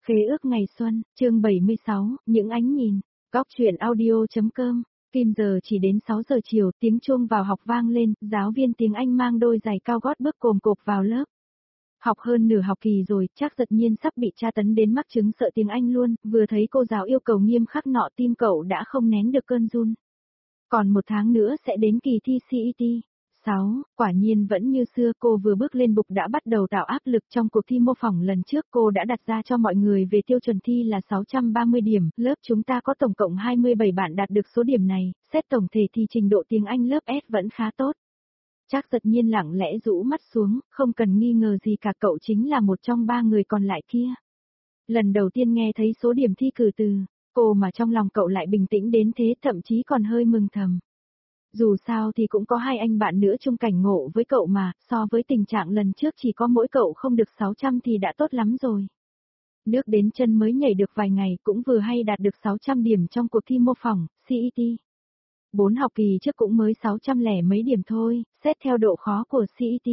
Khế ước ngày xuân, chương 76, những ánh nhìn. Góc truyện audio.com. Kim giờ chỉ đến 6 giờ chiều, tiếng chuông vào học vang lên, giáo viên tiếng Anh mang đôi giày cao gót bước cồm cộp vào lớp. Học hơn nửa học kỳ rồi, chắc giật nhiên sắp bị tra tấn đến mắc chứng sợ tiếng Anh luôn, vừa thấy cô giáo yêu cầu nghiêm khắc nọ tim cậu đã không nén được cơn run. Còn 1 tháng nữa sẽ đến kỳ thi CET. 6, quả nhiên vẫn như xưa, cô vừa bước lên bục đã bắt đầu tạo áp lực. Trong cuộc thi mô phỏng lần trước cô đã đặt ra cho mọi người về tiêu chuẩn thi là 630 điểm, lớp chúng ta có tổng cộng 27 bạn đạt được số điểm này, xét tổng thể thì trình độ tiếng Anh lớp S vẫn khá tốt. Trác giật nhiên lặng lẽ rũ mắt xuống, không cần nghi ngờ gì cả, cậu chính là một trong 3 người còn lại kia. Lần đầu tiên nghe thấy số điểm thi cử từ, cô mà trong lòng cậu lại bình tĩnh đến thế, thậm chí còn hơi mừng thầm. Dù sao thì cũng có 2 anh bạn nữa chung cảnh ngộ với cậu mà, so với tình trạng lần trước chỉ có mỗi cậu không được 600 thì đã tốt lắm rồi. Nước đến chân mới nhảy được vài ngày cũng vừa hay đạt được 600 điểm trong cuộc thi mô phỏng, CET. 4 học kỳ trước cũng mới 600 lẻ mấy điểm thôi, xét theo độ khó của CET.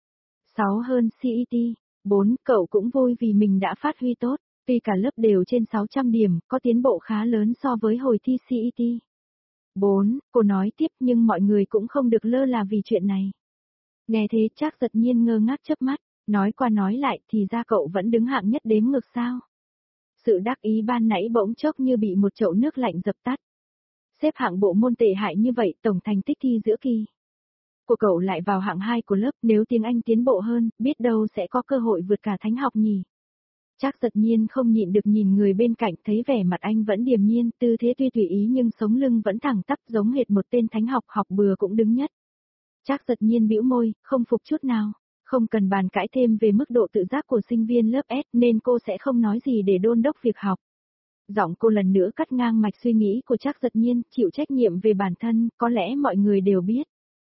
6 hơn CET. 4, cậu cũng vui vì mình đã phát huy tốt, tuy cả lớp đều trên 600 điểm, có tiến bộ khá lớn so với hồi thi CET. 4, cô nói tiếp, nhưng mọi người cũng không được lơ là vì chuyện này. Nghe thế Trác giật nhiên ngơ ngác chớp mắt, nói qua nói lại thì ra cậu vẫn đứng hạng nhất đếm ngược sao. Sự đắc ý ban nãy bỗng chốc như bị một chậu nước lạnh dập tắt. Xếp hạng bộ môn tệ hại như vậy, tổng thành tích thi giữa kỳ của cậu lại vào hạng 2 của lớp, nếu tiếng Anh tiến bộ hơn, biết đâu sẽ có cơ hội vượt cả thánh học nhỉ. Trác giật nhiên không nhịn được nhìn người bên cạnh, thấy vẻ mặt anh vẫn điềm nhiên, tư thế tuy tùy ý nhưng sống lưng vẫn thẳng tắp giống hệt một tên thánh học, học bừa cũng đứng nhất. Trác giật nhiên bĩu môi, không phục chút nào, không cần bàn cãi thêm về mức độ tự giác của sinh viên lớp S nên cô sẽ không nói gì để đôn đốc việc học. Giọng cô lần nữa cắt ngang mạch suy nghĩ của Trác giật nhiên, chịu trách nhiệm về bản thân, có lẽ mọi người đều biết.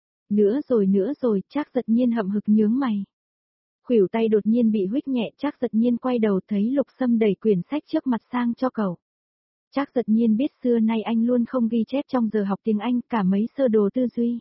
Nữa rồi, Trác giật nhiên hậm hực nhướng mày. Khuỷu tay đột nhiên bị huých nhẹ, Trác giật nhiên quay đầu thấy Lục Sâm đẩy quyển sách trước mặt sang cho cậu. Trác giật nhiên biết xưa nay anh luôn không ghi chép trong giờ học tiếng Anh, cả mấy sơ đồ tư duy.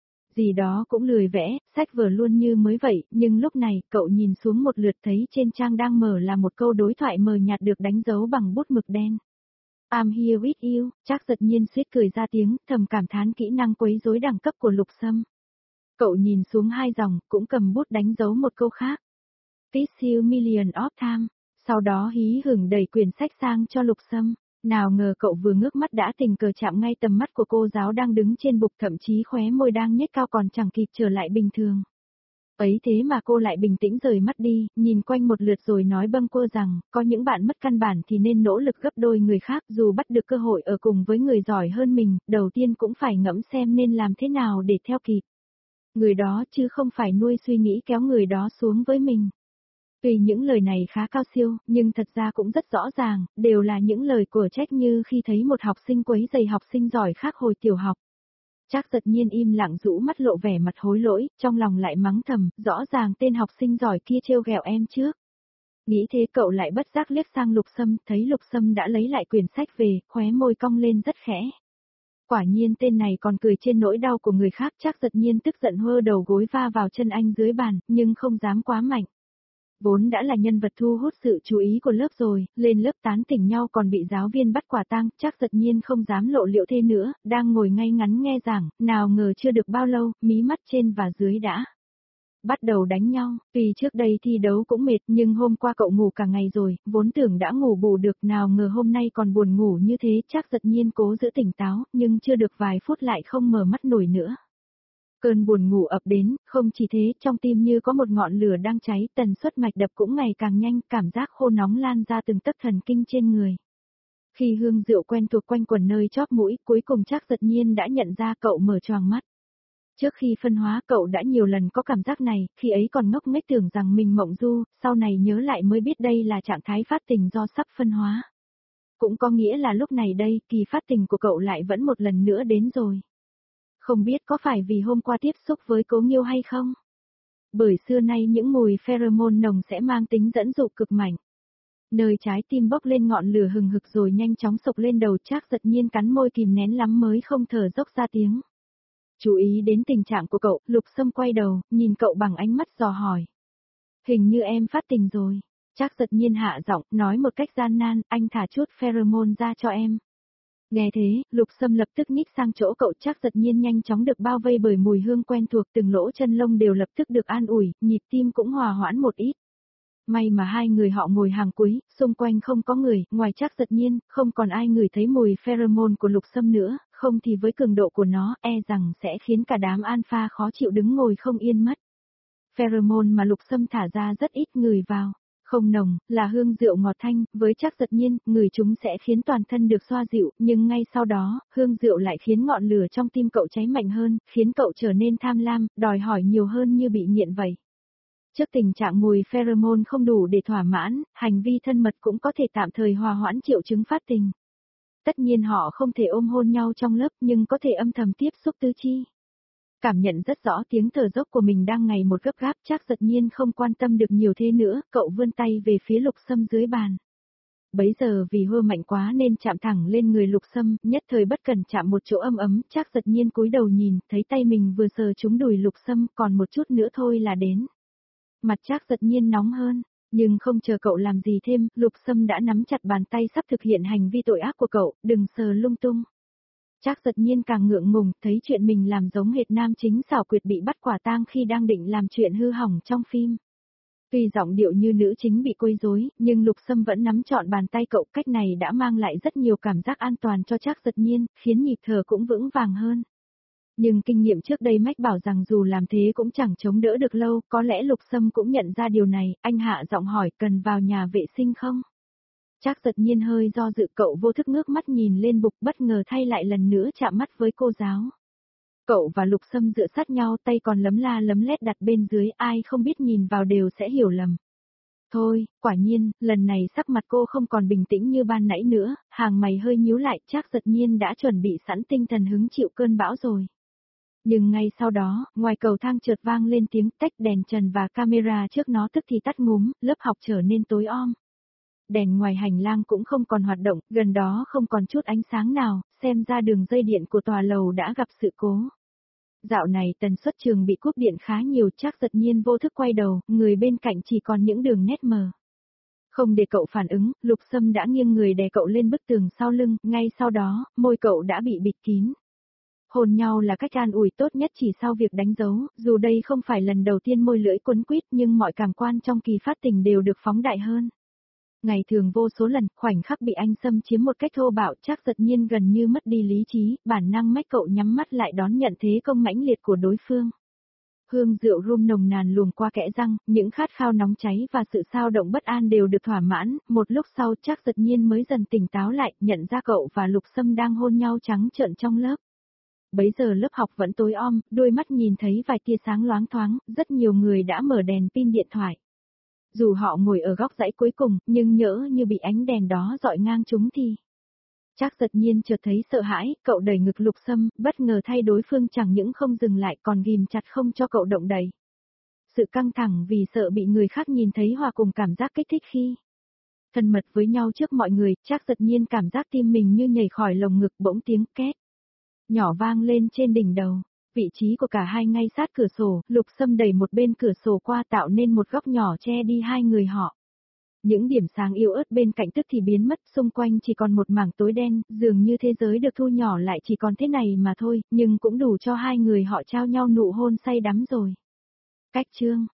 Gì đó cũng lười vẽ, sách vở luôn như mới vậy, nhưng lúc này, cậu nhìn xuống một lượt thấy trên trang đang mở là một câu đối thoại mờ nhạt được đánh dấu bằng bút mực đen. I'm here with you, Trác giật nhiên suýt cười ra tiếng, thầm cảm thán kỹ năng quấy rối đẳng cấp của Lục Sâm. Cậu nhìn xuống 2 dòng, cũng cầm bút đánh dấu một câu khác. Kiss you million of time, sau đó hí hửng đẩy quyển sách sang cho Lục Sâm. Nào ngờ cậu vừa ngước mắt đã tình cờ chạm ngay tầm mắt của cô giáo đang đứng trên bục, thậm chí khóe môi đang nhếch cao còn chẳng kịp trở lại bình thường. Ấy thế mà cô lại bình tĩnh rời mắt đi, nhìn quanh một lượt rồi nói bâng quơ rằng, có những bạn mất căn bản thì nên nỗ lực gấp đôi người khác, dù bắt được cơ hội ở cùng với người giỏi hơn mình, đầu tiên cũng phải ngẫm xem nên làm thế nào để theo kịp người đó, chứ không phải nuôi suy nghĩ kéo người đó xuống với mình. Tuy những lời này khá cao siêu, nhưng thật ra cũng rất rõ ràng, đều là những lời của Trách như khi thấy một học sinh quấy rầy học sinh giỏi khác hồi tiểu học. Trác giật nhiên im lặng rũ mắt lộ vẻ mặt hối lỗi, trong lòng lại mắng thầm, rõ ràng tên học sinh giỏi kia trêu ghẹo em trước. Nghĩ thế cậu lại bất giác liếc sang Lục Sâm, thấy Lục Sâm đã lấy lại quyển sách về, khóe môi cong lên rất khẽ. Quả nhiên tên này còn cười trên nỗi đau của người khác. Trác giật nhiên tức giận hơ đầu gối va vào chân anh dưới bàn, nhưng không dám quá mạnh. Vốn đã là nhân vật thu hút sự chú ý của lớp rồi, lên lớp tán tỉnh nhau còn bị giáo viên bắt quả tang, Trác giật nhiên không dám lộ liễu thế nữa, đang ngồi ngay ngắn nghe giảng, nào ngờ chưa được bao lâu, mí mắt trên và dưới đã bắt đầu đánh nhau. Tuy trước đây thi đấu cũng mệt, nhưng hôm qua cậu ngủ cả ngày rồi, vốn tưởng đã ngủ bù được, nào ngờ hôm nay còn buồn ngủ như thế. Trác giật nhiên cố giữ tỉnh táo, nhưng chưa được vài phút lại không mở mắt nổi nữa. Cơn buồn ngủ ập đến, không chỉ thế, trong tim như có một ngọn lửa đang cháy, tần suất mạch đập cũng ngày càng nhanh, cảm giác khô nóng lan ra từng tấc thần kinh trên người. Khi hương rượu quen thuộc quanh quẩn nơi chóp mũi, cuối cùng Trác giật nhiên đã nhận ra cậu mở choàng mắt. Trước khi phân hóa cậu đã nhiều lần có cảm giác này, khi ấy còn ngốc nghếch tưởng rằng mình mộng du, sau này nhớ lại mới biết đây là trạng thái phát tình do sắp phân hóa. Cũng có nghĩa là lúc này đây, kỳ phát tình của cậu lại vẫn một lần nữa đến rồi. Không biết có phải vì hôm qua tiếp xúc với Cố Nghiêu hay không? Bởi xưa nay những mùi pheromone nồng sẽ mang tính dẫn dụ cực mạnh. Nơi trái tim bốc lên ngọn lửa hừng hực rồi nhanh chóng sộc lên đầu. Trác giật nhiên cắn môi kìm nén lắm mới không thở dốc ra tiếng. Chú ý đến tình trạng của cậu, Lục Sâm quay đầu, nhìn cậu bằng ánh mắt dò hỏi. Hình như em phát tình rồi. Trác Giật Nhiên hạ giọng, nói một cách gian nan, anh thả chút pheromone ra cho em. Nghe thế, Lục Sâm lập tức nhích sang chỗ cậu. Trác Giật Nhiên nhanh chóng được bao vây bởi mùi hương quen thuộc, từng lỗ chân lông đều lập tức được an ủi, nhịp tim cũng hòa hoãn một ít. May mà hai người họ ngồi hàng cuối, xung quanh không có người, ngoài Trác Giật Nhiên, không còn ai ngửi thấy mùi pheromone của Lục Sâm nữa, không thì với cường độ của nó, e rằng sẽ khiến cả đám alpha khó chịu đứng ngồi không yên mất. Pheromone mà Lục Sâm thả ra rất ít ngửi vào, không nồng, là hương rượu ngọt thanh, với Trác Giật Nhiên, ngửi chúng sẽ khiến toàn thân được xoa dịu, nhưng ngay sau đó, hương rượu lại khiến ngọn lửa trong tim cậu cháy mạnh hơn, khiến cậu trở nên tham lam, đòi hỏi nhiều hơn như bị nghiện vậy. Trước tình trạng mùi pheromone không đủ để thỏa mãn, hành vi thân mật cũng có thể tạm thời hòa hoãn triệu chứng phát tình. Tất nhiên họ không thể ôm hôn nhau trong lớp nhưng có thể âm thầm tiếp xúc tứ chi. Cảm nhận rất rõ tiếng thở dốc của mình đang ngày một gấp gáp, Trác Giật Nhiên không quan tâm được nhiều thế nữa, cậu vươn tay về phía Lục Sâm dưới bàn. Bấy giờ vì hơ mạnh quá nên chạm thẳng lên người Lục Sâm, nhất thời bất cẩn chạm một chỗ ấm ấm, Trác Giật Nhiên cúi đầu nhìn, thấy tay mình vừa sờ trúng đùi Lục Sâm, còn một chút nữa thôi là đến. Mặt Trác Giật Nhiên nóng hơn, nhưng không chờ cậu làm gì thêm, Lục Sâm đã nắm chặt bàn tay sắp thực hiện hành vi tội ác của cậu, đừng sờ lung tung. Trác Giật Nhiên càng ngượng ngùng, thấy chuyện mình làm giống hệt nam chính xảo quyệt bị bắt quả tang khi đang định làm chuyện hư hỏng trong phim. Tuy giọng điệu như nữ chính bị quấy rối, nhưng Lục Sâm vẫn nắm trọn bàn tay cậu, cách này đã mang lại rất nhiều cảm giác an toàn cho Trác Giật Nhiên, khiến nhịp thở cũng vững vàng hơn. Nhưng kinh nghiệm trước đây mách bảo rằng dù làm thế cũng chẳng chống đỡ được lâu, có lẽ Lục Sâm cũng nhận ra điều này, anh hạ giọng hỏi cần vào nhà vệ sinh không? Trác Giật Nhiên hơi do dự, cậu vô thức ngước mắt nhìn lên bục, bất ngờ thay lại lần nữa chạm mắt với cô giáo. Cậu và Lục Sâm dựa sát nhau, tay còn lấm la lấm lét đặt bên dưới, ai không biết nhìn vào đều sẽ hiểu lầm. Thôi, quả nhiên, lần này sắc mặt cô không còn bình tĩnh như ban nãy nữa, hàng mày hơi nhíu lại, Trác Giật Nhiên đã chuẩn bị sẵn tinh thần hứng chịu cơn bão rồi. Nhưng ngay sau đó, ngoài cầu thang chợt vang lên tiếng tách, đèn trần và camera trước nó tức thì tắt ngúm, lớp học trở nên tối om. Đèn ngoài hành lang cũng không còn hoạt động, gần đó không còn chút ánh sáng nào, xem ra đường dây điện của tòa lầu đã gặp sự cố. Dạo này tần suất trường bị cúp điện khá nhiều, Trác Giật Nhiên vô thức quay đầu, người bên cạnh chỉ còn những đường nét mờ. Không để cậu phản ứng, Lục Sâm đã nghiêng người đè cậu lên bức tường sau lưng, ngay sau đó, môi cậu đã bị bịt kín. Hôn nhau là cách an ủi tốt nhất chỉ sau việc đánh dấu, dù đây không phải lần đầu tiên môi lưỡi quấn quýt nhưng mọi cảm quan trong kỳ phát tình đều được phóng đại hơn. Ngày thường vô số lần, khoảnh khắc bị anh xâm chiếm một cách thô bạo, Trác Giật Nhiên gần như mất đi lý trí, bản năng mách cậu nhắm mắt lại đón nhận thế công mãnh liệt của đối phương. Hương rượu rum nồng nàn luồng qua kẽ răng, những khát khao nóng cháy và sự xao động bất an đều được thỏa mãn, một lúc sau Trác Giật Nhiên mới dần tỉnh táo lại, nhận ra cậu và Lục Sâm đang hôn nhau trắng trợn trong lớp. Bấy giờ lớp học vẫn tối om, đôi mắt nhìn thấy vài tia sáng loáng thoáng, rất nhiều người đã mở đèn pin điện thoại. Dù họ ngồi ở góc dãy cuối cùng, nhưng nhỡ như bị ánh đèn đó dọi ngang chúng thì. Trác Giật Nhiên chợt thấy sợ hãi, cậu đẩy ngực Lục Sâm, bất ngờ thay đối phương chẳng những không dừng lại còn ghim chặt không cho cậu động đậy. Sự căng thẳng vì sợ bị người khác nhìn thấy hòa cùng cảm giác kích thích khi thân mật với nhau trước mọi người, Trác Giật Nhiên cảm giác tim mình như nhảy khỏi lồng ngực, bỗng tiếng két nhỏ vang lên trên đỉnh đầu. Vị trí của cả hai ngay sát cửa sổ, Lục Sâm đẩy một bên cửa sổ qua tạo nên một góc nhỏ che đi hai người họ. Những điểm sáng yếu ớt bên cạnh tức thì biến mất, xung quanh chỉ còn một mảng tối đen, dường như thế giới được thu nhỏ lại chỉ còn thế này mà thôi, nhưng cũng đủ cho hai người họ trao nhau nụ hôn say đắm rồi. Cách chương